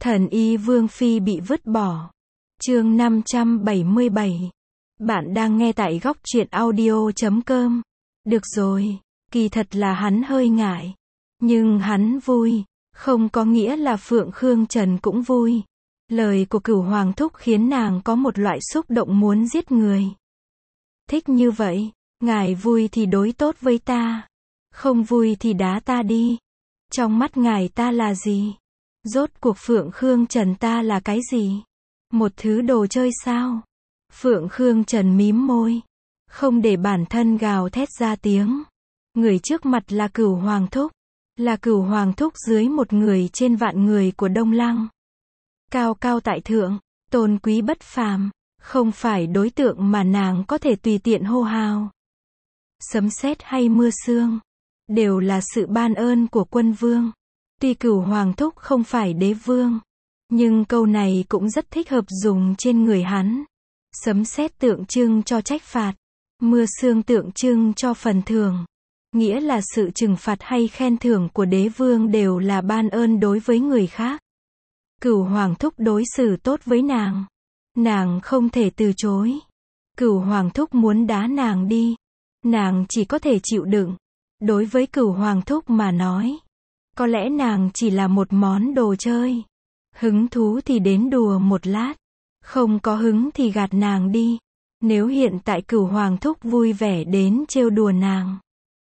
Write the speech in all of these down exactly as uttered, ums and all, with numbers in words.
Thần y Vương Phi bị vứt bỏ. Chương năm trăm bảy mươi bảy. Bạn đang nghe tại góc truyện audio chấm com. Được rồi, kỳ thật là hắn hơi ngại. Nhưng hắn vui, không có nghĩa là Phượng Khương Trần cũng vui. Lời của Cửu Hoàng Thúc khiến nàng có một loại xúc động muốn giết người. Thích như vậy, ngài vui thì đối tốt với ta. Không vui thì đá ta đi. Trong mắt ngài ta là gì? Rốt cuộc Phượng Khương Trần ta là cái gì? Một thứ đồ chơi sao? Phượng Khương Trần mím môi, không để bản thân gào thét ra tiếng. Người trước mặt là Cửu Hoàng Thúc, là Cửu Hoàng Thúc dưới một người trên vạn người của Đông Lăng. Cao cao tại thượng, tôn quý bất phàm, không phải đối tượng mà nàng có thể tùy tiện hô hào. Sấm sét hay mưa sương, đều là sự ban ơn của quân vương. Tuy Cửu Hoàng Thúc không phải đế vương, nhưng câu này cũng rất thích hợp dùng trên người hắn. Sấm sét tượng trưng cho trách phạt, mưa sương tượng trưng cho phần thưởng. Nghĩa là sự trừng phạt hay khen thưởng của đế vương đều là ban ơn đối với người khác. Cửu Hoàng Thúc đối xử tốt với nàng, nàng không thể từ chối. Cửu Hoàng Thúc muốn đá nàng đi, nàng chỉ có thể chịu đựng. Đối với Cửu Hoàng Thúc mà nói, có lẽ nàng chỉ là một món đồ chơi. Hứng thú thì đến đùa một lát, không có hứng thì gạt nàng đi. Nếu hiện tại Cửu Hoàng Thúc vui vẻ đến trêu đùa nàng,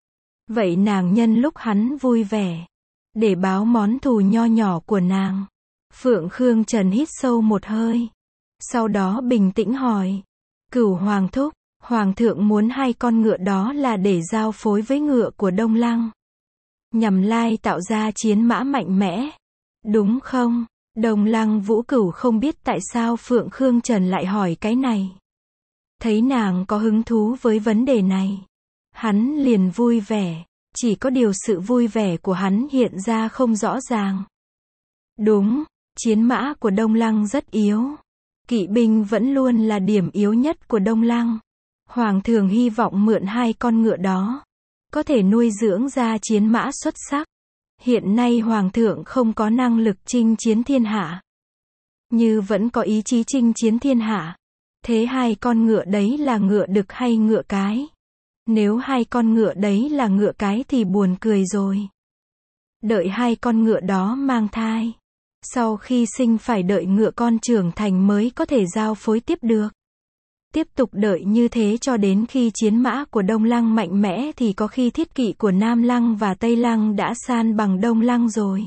vậy nàng nhân lúc hắn vui vẻ, để báo món thù nho nhỏ của nàng. Phượng Khương Trần hít sâu một hơi, sau đó bình tĩnh hỏi. Cửu Hoàng Thúc, Hoàng thượng muốn hai con ngựa đó là để giao phối với ngựa của Đông Lăng, nhằm lai tạo ra chiến mã mạnh mẽ, đúng không? Đông Lăng Vũ Cửu không biết tại sao Phượng Khương Trần lại hỏi cái này. Thấy nàng có hứng thú với vấn đề này, hắn liền vui vẻ, chỉ có điều sự vui vẻ của hắn hiện ra không rõ ràng. Đúng, chiến mã của Đông Lăng rất yếu. Kỵ binh vẫn luôn là điểm yếu nhất của Đông Lăng. Hoàng thượng hy vọng mượn hai con ngựa đó, có thể nuôi dưỡng ra chiến mã xuất sắc. Hiện nay Hoàng thượng không có năng lực chinh chiến thiên hạ, như vẫn có ý chí chinh chiến thiên hạ. Thế hai con ngựa đấy là ngựa đực hay ngựa cái? Nếu hai con ngựa đấy là ngựa cái thì buồn cười rồi. Đợi hai con ngựa đó mang thai, sau khi sinh phải đợi ngựa con trưởng thành mới có thể giao phối tiếp được. Tiếp tục đợi như thế cho đến khi chiến mã của Đông Lăng mạnh mẽ thì có khi thiết kỵ của Nam Lăng và Tây Lăng đã san bằng Đông Lăng rồi.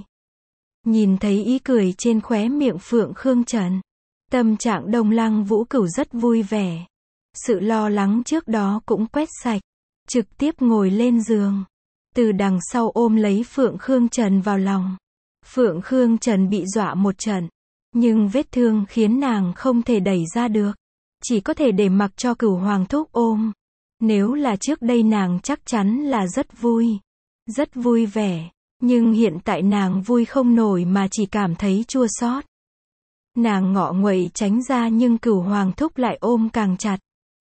Nhìn thấy ý cười trên khóe miệng Phượng Khương Trần, tâm trạng Đông Lăng Vũ Cửu rất vui vẻ. Sự lo lắng trước đó cũng quét sạch, trực tiếp ngồi lên giường, từ đằng sau ôm lấy Phượng Khương Trần vào lòng. Phượng Khương Trần bị dọa một trận, nhưng vết thương khiến nàng không thể đẩy ra được, chỉ có thể để mặc cho Cửu Hoàng Thúc ôm. Nếu là trước đây nàng chắc chắn là rất vui, rất vui vẻ, nhưng hiện tại nàng vui không nổi mà chỉ cảm thấy chua xót. Nàng ngọ nguậy tránh ra nhưng Cửu Hoàng Thúc lại ôm càng chặt.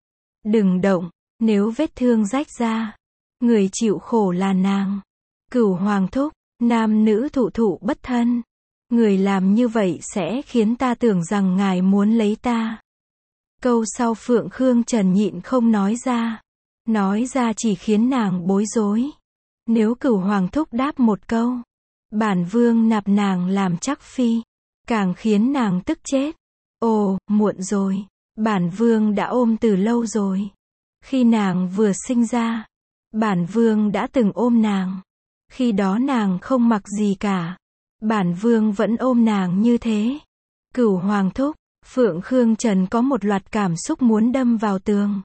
Đừng động, nếu vết thương rách ra, người chịu khổ là nàng. Cửu Hoàng Thúc, nam nữ thụ thụ bất thân. Người làm như vậy sẽ khiến ta tưởng rằng ngài muốn lấy ta. Câu sau Phượng Khương Trần nhịn không nói ra. Nói ra chỉ khiến nàng bối rối. Nếu Cửu Hoàng Thúc đáp một câu, bản vương nạp nàng làm chắc phi, càng khiến nàng tức chết. Ồ, muộn rồi. Bản vương đã ôm từ lâu rồi. Khi nàng vừa sinh ra, bản vương đã từng ôm nàng. Khi đó nàng không mặc gì cả, bản vương vẫn ôm nàng như thế. Cửu Hoàng Thúc, Phượng Khương Trần có một loạt cảm xúc muốn đâm vào tường.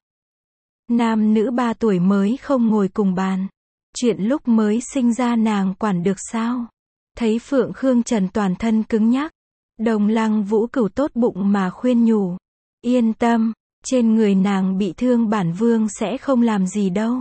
Nam nữ ba tuổi mới không ngồi cùng bàn. Chuyện lúc mới sinh ra nàng quản được sao? Thấy Phượng Khương Trần toàn thân cứng nhắc, Đông Lăng Vũ Cửu tốt bụng mà khuyên nhủ. Yên tâm, trên người nàng bị thương bản vương sẽ không làm gì đâu.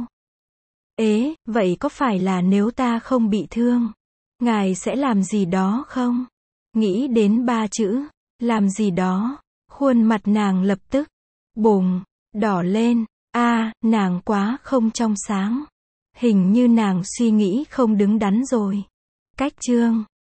Ế, vậy có phải là nếu ta không bị thương, ngài sẽ làm gì đó không? Nghĩ đến ba chữ, làm gì đó, khuôn mặt nàng lập tức bùng, đỏ lên. A, à, nàng quá không trong sáng. Hình như nàng suy nghĩ không đứng đắn rồi. Cách chương